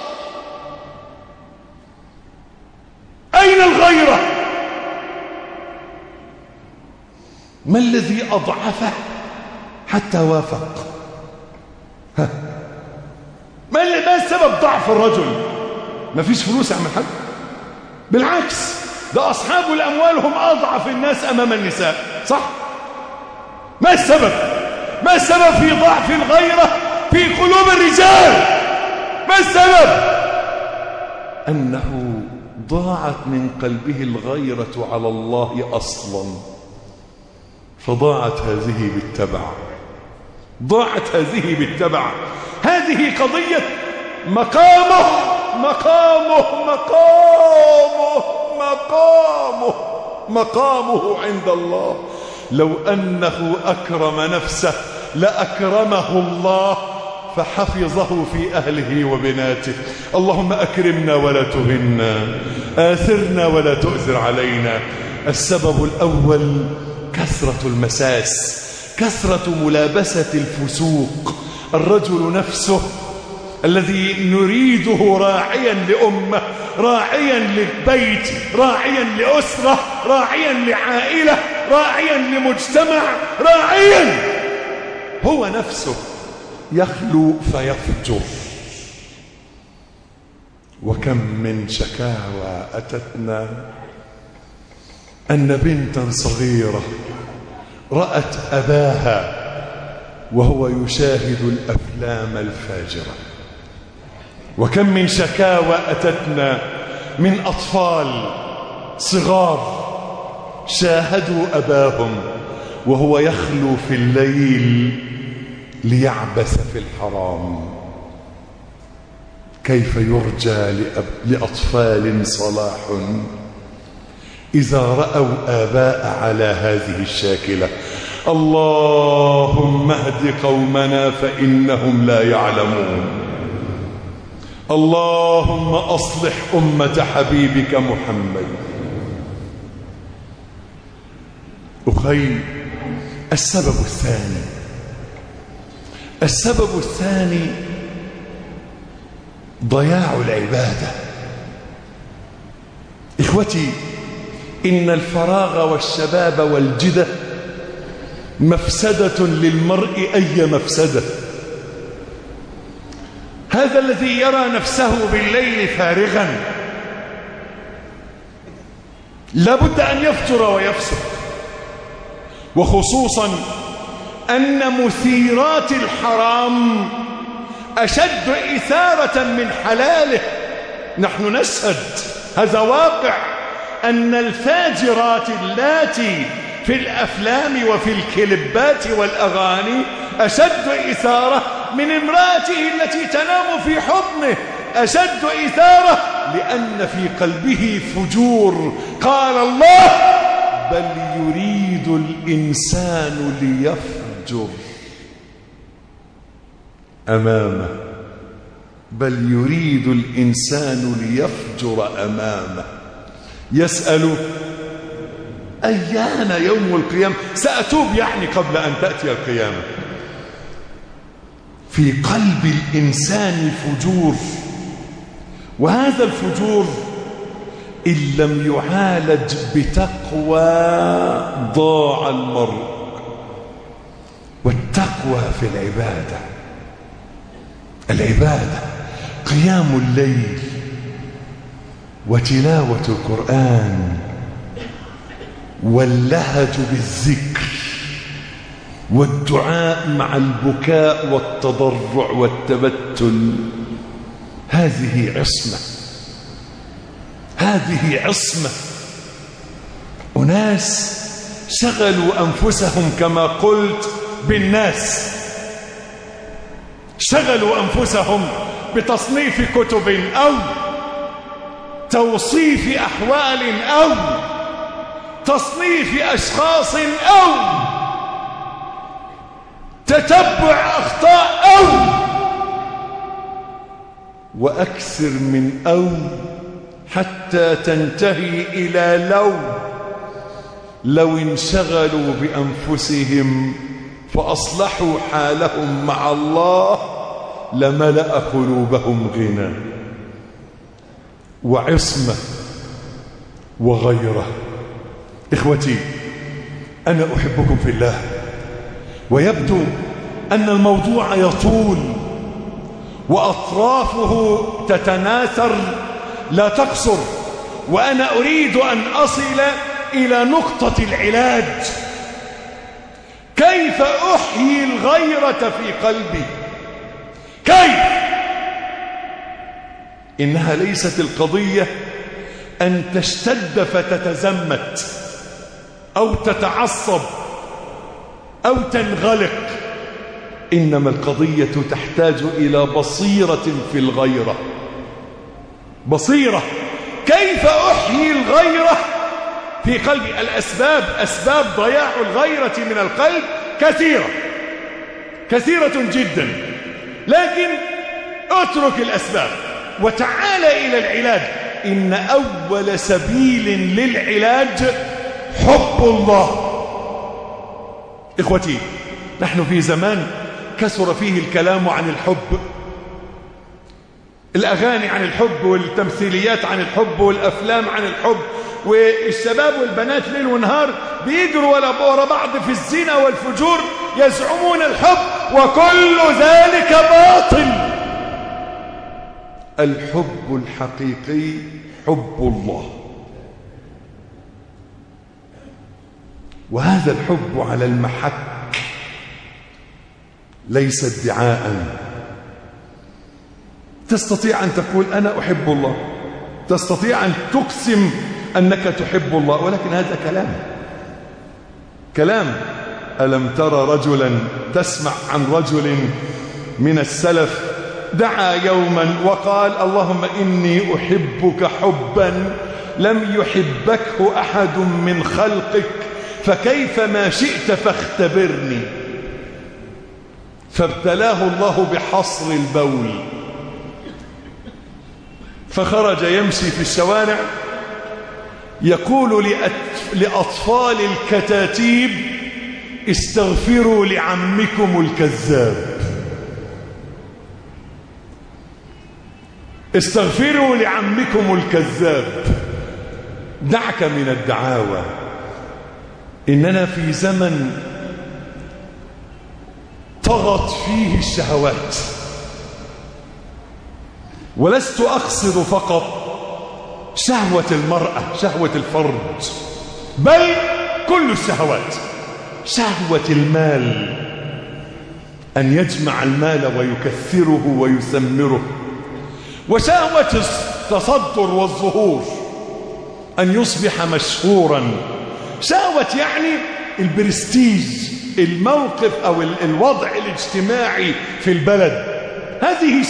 [SPEAKER 1] أين الغيرة؟ ما الذي أضعفه حتى وافق؟ ما السبب ضعف الرجل؟ ما فيش فلوس يعمل حاجة، بالعكس ده أصحاب الأموال هم أضعف الناس أمام النساء، صح؟ ما السبب؟ ما السبب في ضعف الغيرة في قلوب الرجال؟ ما السبب؟ أنه ضاعت من قلبه الغيرة على الله أصلا، فضاعت هذه بالتبع، ضاعت هذه بالتبع. هذه قضية مقامه مقامه مقامه مقامه مقامه عند الله. لو أنه أكرم نفسه لأكرمه الله فحفظه في أهله وبناته. اللهم أكرمنا ولا تهنا، آثرنا ولا تؤثر علينا. السبب الأول كثرة المساس، كثرة ملابسة الفسوق. الرجل نفسه الذي نريده راعيا لأمة، راعيا لبيت، راعيا لأسرة، راعيا لعائلة، راعيا لمجتمع، راعيا، هو نفسه يخلو فيفجر. وكم من شكاوى أتتنا أن بنتا صغيرة رأت أباها وهو يشاهد الأفلام الفاجرة. وكم من شكاوى أتتنا من أطفال صغار شاهدوا أباهم وهو يخلو في الليل ليعبث في الحرام. كيف يرجى لأطفال صلاح إذا رأوا آباء على هذه الشاكلة؟ اللهم اهد قومنا فإنهم لا يعلمون. اللهم أصلح أمة حبيبك محمد. أخي، السبب الثاني ضياع العبادة. إخوتي، إن الفراغ والشباب والجدة مفسدة للمرء أي مفسدة. هذا الذي يرى نفسه بالليل فارغا لابد أن يفجر ويفسق، وخصوصا أن مثيرات الحرام أشد إثارة من حلاله. نحن نشهد، هذا واقع، أن الفاجرات اللاتي في الأفلام وفي الكليبات والأغاني أشد إثارة من امرأته التي تنام في حضنه، أشد إثارة لأن في قلبه فجور. قال الله: بل يريد الإنسان ليفجر أمامه. بل يريد الإنسان ليفجر أمامه. يسأل أيان يوم القيامة. سأتوب يعني قبل أن تأتي القيامة. في قلب الإنسان فجور، وهذا الفجور إن لم يعالج بتقوى ضاع المرء. والتقوى في العبادة قيام الليل وتلاوة القرآن واللهج بالذكر والدعاء مع البكاء والتضرع والتبتل. هذه عصمة. أناس شغلوا أنفسهم كما قلت بالناس، شغلوا أنفسهم بتصنيف كتب أو توصيف أحوال أو تصنيف أشخاص أو تتبع أخطاء أو وأكثر من أو، حتى تنتهي إلى لو انشغلوا بأنفسهم فأصلحوا حالهم مع الله لملأ قلوبهم غنى وعصمة وغيرة. إخوتي، أنا أحبكم في الله، ويبدو أن الموضوع يطول وأطرافه تتناثر لا تقصر، وأنا أريد أن أصل إلى نقطة العلاج. كيف أحيي الغيرة في قلبي؟ كيف؟ إنها ليست القضية أن تشتد فتتزمت أو تتعصب أو تنغلق، إنما القضية تحتاج إلى بصيرة في الغيرة. بصيرة. كيف أحيي الغيرة في قلبي؟ أسباب ضياع الغيرة من القلب كثيرة جدا، لكن اترك الأسباب وتعال إلى العلاج. إن أول سبيل للعلاج حب الله. إخوتي، نحن في زمان كثر فيه الكلام عن الحب، الأغاني عن الحب والتمثيليات عن الحب والأفلام عن الحب، والشباب والبنات ليل ونهار بيجروا وراء بعض في الزنا والفجور يزعمون الحب، وكل ذلك باطل. الحب الحقيقي حب الله، وهذا الحب على المحك ليس ادعاء، تستطيع أن تقول أنا أحب الله، تستطيع أن تقسم أنك تحب الله، ولكن هذا كلام. ألم ترى رجلا، تسمع عن رجل من السلف دعا يوما وقال اللهم إني أحبك حبا لم يحبكه أحد من خلقك، فكيف ما شئت فاختبرني. فابتلاه الله بحصر البول، فخرج يمشي في الشوارع يقول لأطفال الكتاتيب استغفروا لعمكم الكذاب، استغفروا لعمكم الكذاب. دعك من الدعاوى. إننا في زمن طغت فيه الشهوات، ولست أقصد فقط شهوة المرأة، شهوة الفرج، بل كل الشهوات. شهوة المال، أن يجمع المال ويكثره ويثمره، وشهوة التصدر والظهور، أن يصبح مشهورا. شهوة يعني البرستيج، الموقف أو الوضع الاجتماعي في البلد. هذه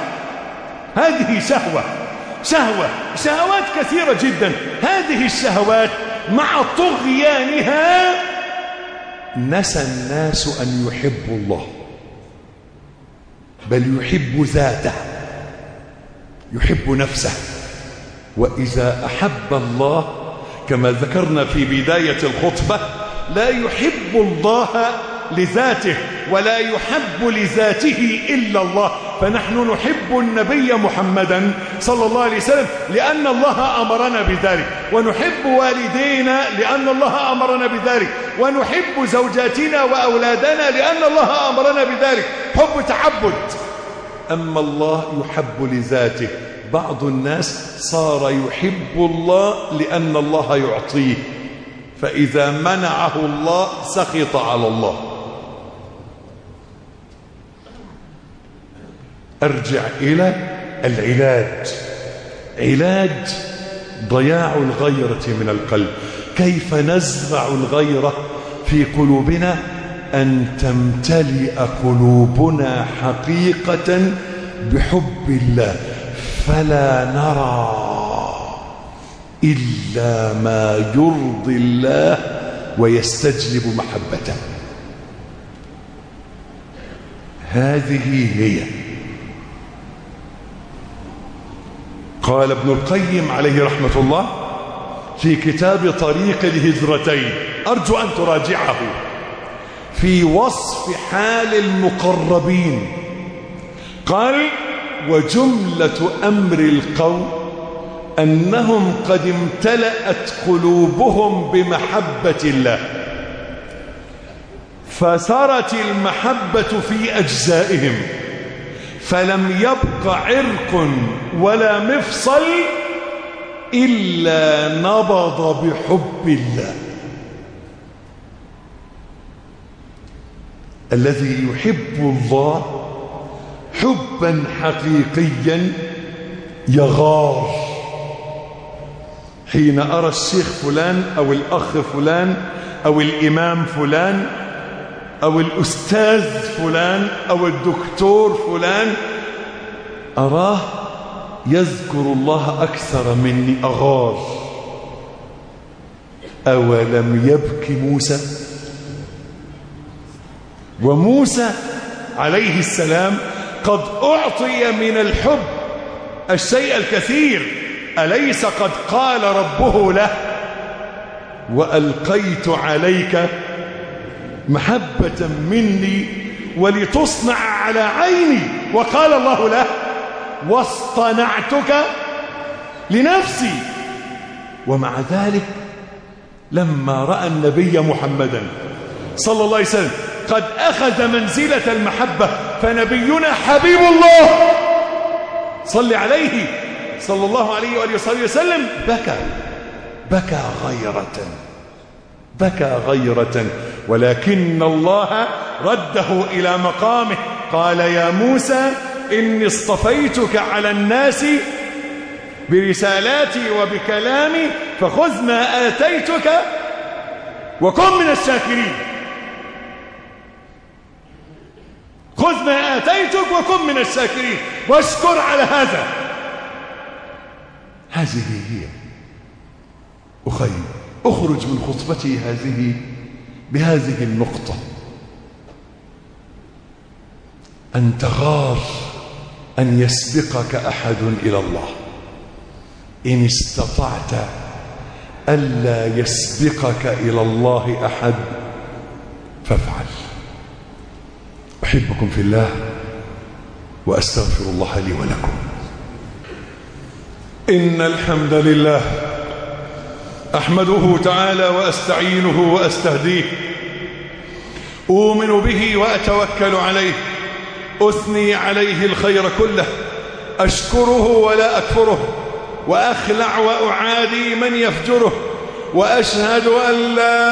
[SPEAKER 1] شهوات كثيرة جدا. هذه الشهوات مع طغيانها نسى الناس أن يحبوا الله، بل يحب ذاته، يحب نفسه. وإذا أحب الله كما ذكرنا في بداية الخطبة لا يحب الله لذاته ولا يحب لذاته إلا الله. فنحن نحب النبي محمدا صلى الله عليه وسلم لأن الله أمرنا بذلك، ونحب والدينا لأن الله أمرنا بذلك، ونحب زوجاتنا وأولادنا لأن الله أمرنا بذلك. حب تعبد. أما الله يحب لذاته. بعض الناس صار يحب الله لأن الله يعطيه، فإذا منعه الله سخط على الله. أرجع إلى العلاج. علاج ضياع الغيرة من القلب. كيف نزرع الغيرة في قلوبنا؟ أن تمتلئ قلوبنا حقيقة بحب الله، فلا نرى إلا ما يرضي الله ويستجلب محبته. هذه هي. قال ابن القيم عليه رحمة الله في كتاب طريق الهجرتين، أرجو أن تراجعه، في وصف حال المقربين، قال وجملة أمر القوم أنهم قد امتلأت قلوبهم بمحبة الله، فسرت المحبة في أجزائهم، فلم يبق عرق ولا مفصل إلا نبض بحب الله. الذي يحب الله حبا حقيقيا يغار. حين أرى الشيخ فلان أو الأخ فلان أو الإمام فلان أو الأستاذ فلان أو الدكتور فلان، أراه يذكر الله أكثر مني، أغار. أولم يبك موسى؟ وموسى عليه السلام قد أعطي من الحب الشيء الكثير. أليس قد قال ربه له وألقيت عليك محبة مني ولتصنع على عيني، وقال الله له واصطنعتك لنفسي. ومع ذلك لما رأى النبي محمدا صلى الله عليه وسلم قد أخذ منزلة المحبة، فنبينا حبيب الله صلى عليه صلى الله عليه وآله وسلم بكى غيرة، ولكن الله رده إلى مقامه. قال يا موسى إني اصطفيتك على الناس برسالاتي وبكلامي فخذ ما آتيتك وكن من الشاكرين. خذ ما آتيتك وكن من الشاكرين واشكر على هذا. هذه هي. أخي أخرج من خطبتي هذه بهذه النقطة: أن تغار أن يسبقك أحد إلى الله. إن استطعت ألا يسبقك إلى الله أحد فافعل. أحبكم في الله وأستغفر الله لي ولكم. إن الحمد لله أحمده تعالى وأستعينه وأستهديه، أؤمن به وأتوكل عليه، أثني عليه الخير كله، أشكره ولا أكفره، وأخلع وأعادي من يفجره، وأشهد أن لا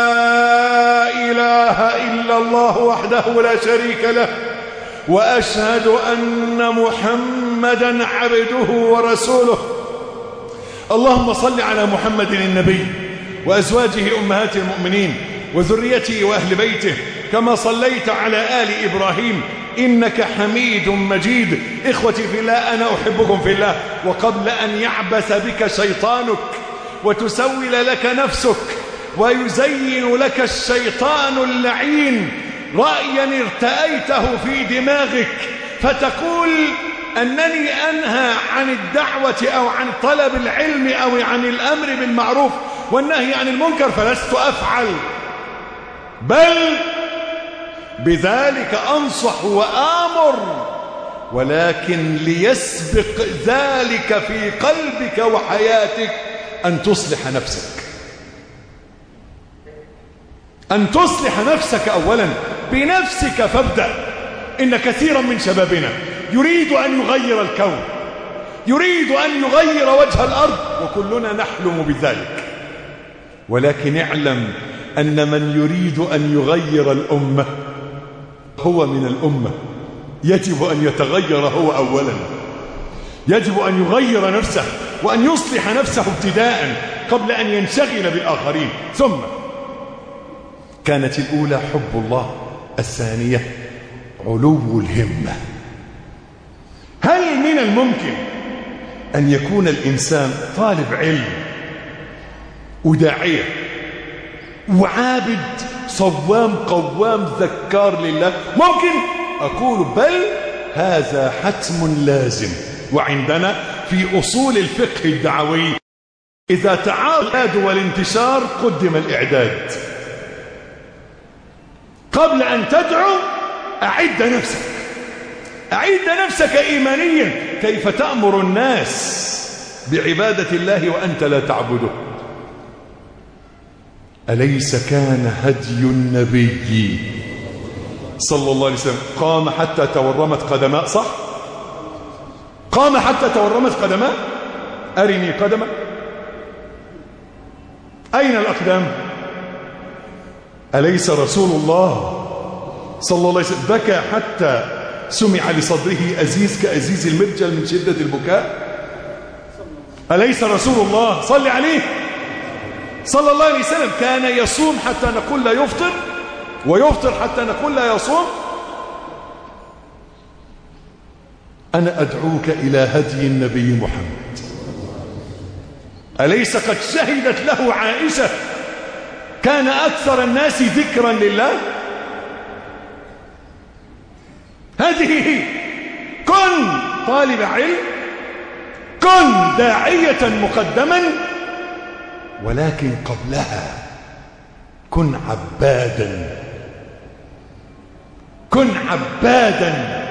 [SPEAKER 1] إله إلا الله وحده لا شريك له، وأشهد أن محمدا عبده ورسوله. اللهم صل على محمد النبي وأزواجه أمهات المؤمنين وذريته وأهل بيته كما صليت على آل إبراهيم إنك حميد مجيد. إخوتي في الله، أنا أحبكم في الله. وقبل أن يعبث بك شيطانك وتسول لك نفسك ويزين لك الشيطان اللعين رأيا ارتأيته في دماغك فتقول أنني أنهى عن الدعوة أو عن طلب العلم أو عن الأمر بالمعروف والنهي عن المنكر فلست أفعل، بل بذلك أنصح وآمر، ولكن ليسبق ذلك في قلبك وحياتك أن تصلح نفسك. أن تصلح نفسك أولا بنفسك فابدأ. إن كثيرا من شبابنا يريد أن يغير الكون، يريد أن يغير وجه الأرض، وكلنا نحلم بذلك، ولكن اعلم أن من يريد أن يغير الأمة هو من الأمة. يجب أن يتغير هو أولا، يجب أن يغير نفسه وأن يصلح نفسه ابتداء قبل أن ينشغل بالآخرين. ثم كانت الأولى حب الله، الثانية علو الهمة. هل من الممكن أن يكون الإنسان طالب علم وداعية وعابد صوام قوام ذكار لله؟ ممكن أقول بل هذا حتم لازم. وعندنا في أصول الفقه الدعوي إذا تعارض الإعداد والانتشار قدم الإعداد. قبل أن تدعو أعد نفسك، أعد نفسك إيمانيا. كيف تأمر الناس بعبادة الله وأنت لا تعبده؟ أليس كان هدي النبي صلى الله عليه وسلم قام حتى تورمت قدماء؟ صح؟ قام حتى تورمت قدماء. أرني قدمك. أين الأقدام؟ أليس رسول الله صلى الله عليه وسلم بكى حتى سمع لصدره أزيز كأزيز المرجل من شدة البكاء؟ أليس رسول الله صلى عليه صلى الله عليه وسلم كان يصوم حتى نقول لا يفطر، ويفطر حتى نقول لا يصوم؟ أنا أدعوك إلى هدي النبي محمد. أليس قد شهدت له عائشة كان أكثر الناس ذكرا لله؟ هذه هي. كن طالب علم، كن داعية مقدما، ولكن قبلها كن عبادا، كن عبادا.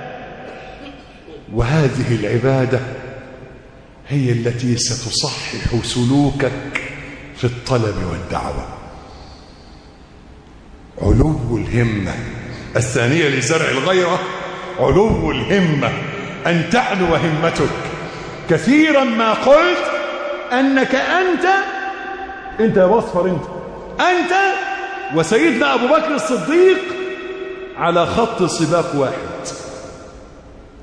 [SPEAKER 1] وهذه العبادة هي التي ستصحح سلوكك في الطلب والدعوة. علو الهمة. الثانية لزرع الغيرة علو الهمة، أن تعلو همتك. كثيرا ما قلت أنك أنت يا بصفر، أنت وسيدنا أبو بكر الصديق على خط سباق واحد.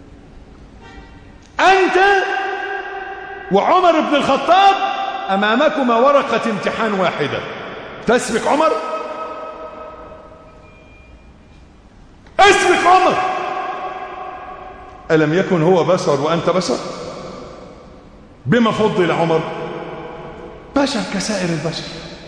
[SPEAKER 1] وعمر بن الخطاب أمامكما ورقة امتحان واحدة، تسبق عمر؟ اسبق عمر. ألم يكن هو بشر وأنت بشر؟ بما فضل عمر؟ بشر كسائر البشر.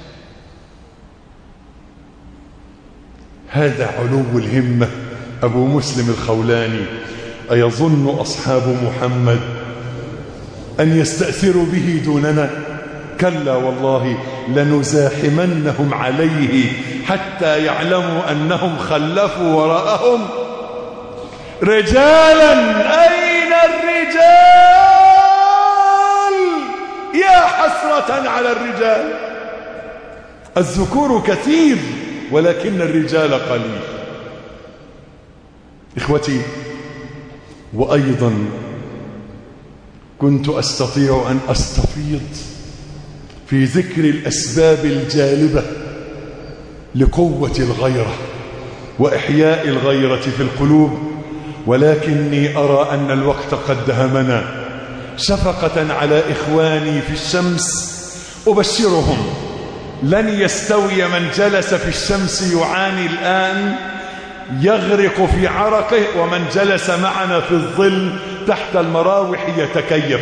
[SPEAKER 1] هذا علو الهمة. أبو مسلم الخولاني: أيظن أصحاب محمد أن يستأثروا به دوننا؟ كلا والله لنزاحمنهم عليه حتى يعلموا أنهم خلفوا وراءهم رجالا. أين الرجال؟ يا حسرة على الرجال. الذكور كثير ولكن الرجال قليل. إخوتي، وأيضا كنت أستطيع أن أستفيض في ذكر الأسباب الجالبة لقوة الغيرة وإحياء الغيرة في القلوب، ولكني أرى أن الوقت قد دهمنا. شفقة على إخواني في الشمس أبشرهم: لن يستوي من جلس في الشمس يعاني الآن يغرق في عرقه ومن جلس معنا في الظل تحت المراوح يتكيف.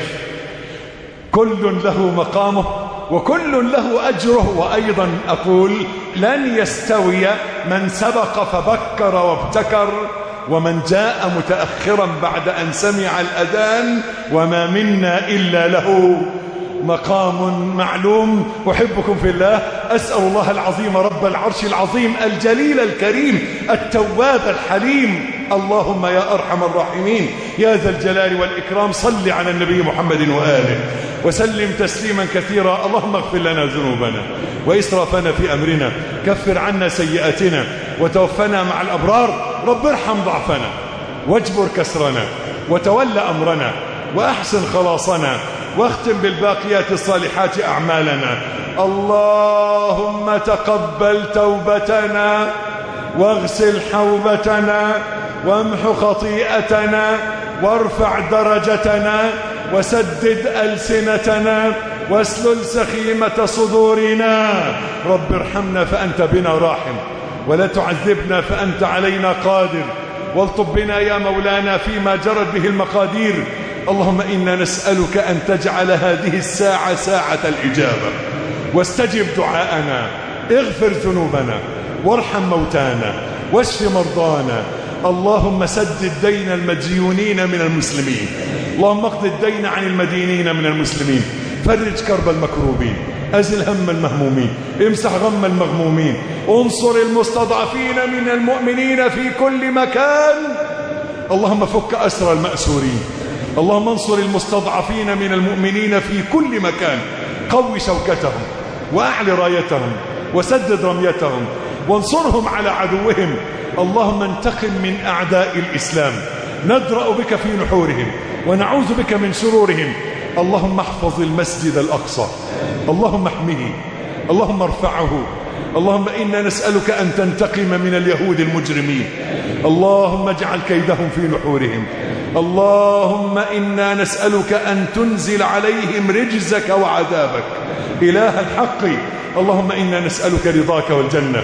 [SPEAKER 1] كل له مقامه وكل له أجره. وأيضا أقول: لن يستوي من سبق فبكر وابتكر ومن جاء متأخرا بعد أن سمع الأذان، وما منا إلا له مقام معلوم. أحبكم في الله. أسأل الله العظيم رب العرش العظيم الجليل الكريم التواب الحليم، اللهم يا أرحم الراحمين يا ذا الجلال والإكرام، صل على النبي محمد وآله وسلم تسليما كثيرا. اللهم اغفر لنا ذنوبنا وإسرافنا في أمرنا، كفر عنا سيئاتنا وتوفنا مع الأبرار. رب ارحم ضعفنا واجبر كسرنا وتول أمرنا وأحسن خلاصنا، واختم بالباقيات الصالحات أعمالنا. اللهم تقبل توبتنا واغسل حوبتنا وامح خطيئتنا وارفع درجتنا وسدد ألسنتنا واسلل سخيمة صدورنا. رب ارحمنا فأنت بنا راحم، ولا تعذبنا فأنت علينا قادر، والطب بنا يا مولانا فيما جرت به المقادير. اللهم إنا نسألك أن تجعل هذه الساعة ساعة الإجابة، واستجب دعاءنا، اغفر ذنوبنا وارحم موتانا واشف مرضانا. اللهم سدد دين المديونين من المسلمين، اللهم اقض الدين عن المدينين من المسلمين، فرج كرب المكروبين، أزل هم المهمومين، امسح غم المغمومين، انصر المستضعفين من المؤمنين في كل مكان. اللهم فك أسر المأسورين، اللهم انصر المستضعفين من المؤمنين في كل مكان، قوي شوكتهم وأعل رايتهم وسدد رميتهم وانصرهم على عدوهم. اللهم انتقم من أعداء الإسلام، ندرأ بك في نحورهم ونعوذ بك من شرورهم. اللهم احفظ المسجد الأقصى، اللهم احمه، اللهم ارفعه. اللهم إنا نسألك أن تنتقم من اليهود المجرمين، اللهم اجعل كيدهم في نحورهم. اللهم إنا نسألك أن تنزل عليهم رجزك وعذابك إله الحق. اللهم إنا نسألك رضاك والجنة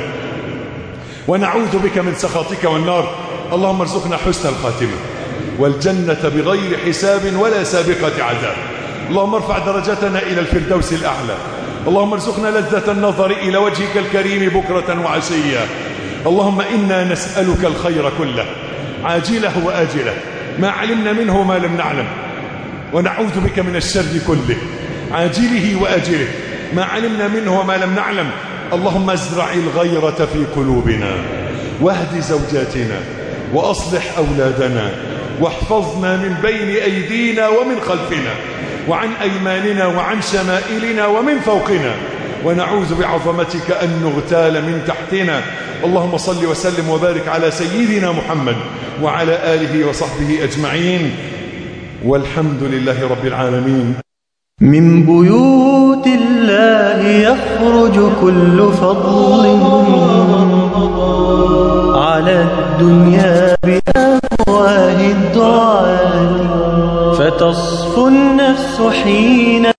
[SPEAKER 1] ونعوذ بك من سخطك والنار. اللهم ارزقنا حسن الخاتمة والجنة بغير حساب ولا سابقة عذاب. اللهم ارفع درجتنا إلى الفردوس الأعلى. اللهم ارزقنا لذة النظر إلى وجهك الكريم بكرة وعشية. اللهم إنا نسألك الخير كله عاجله وآجله، ما علمنا منه وما لم نعلم، ونعوذ بك من الشر كله عاجله وآجله، ما علمنا منه وما لم نعلم. اللهم ازرع الغيرة في قلوبنا، واهد زوجاتنا، وأصلح أولادنا، واحفظنا من بين أيدينا ومن خلفنا وعن أيماننا وعن شمائلنا ومن فوقنا، ونعوذ بعظمتك أن نغتال من تحتنا. اللهم صل وسلم وبارك على سيدنا محمد وعلى آله وصحبه أجمعين، والحمد لله رب العالمين.
[SPEAKER 2] من بيوت الله يخرج كل فضل على الدنيا بأفواه الدعاة، فتصفو النفس حين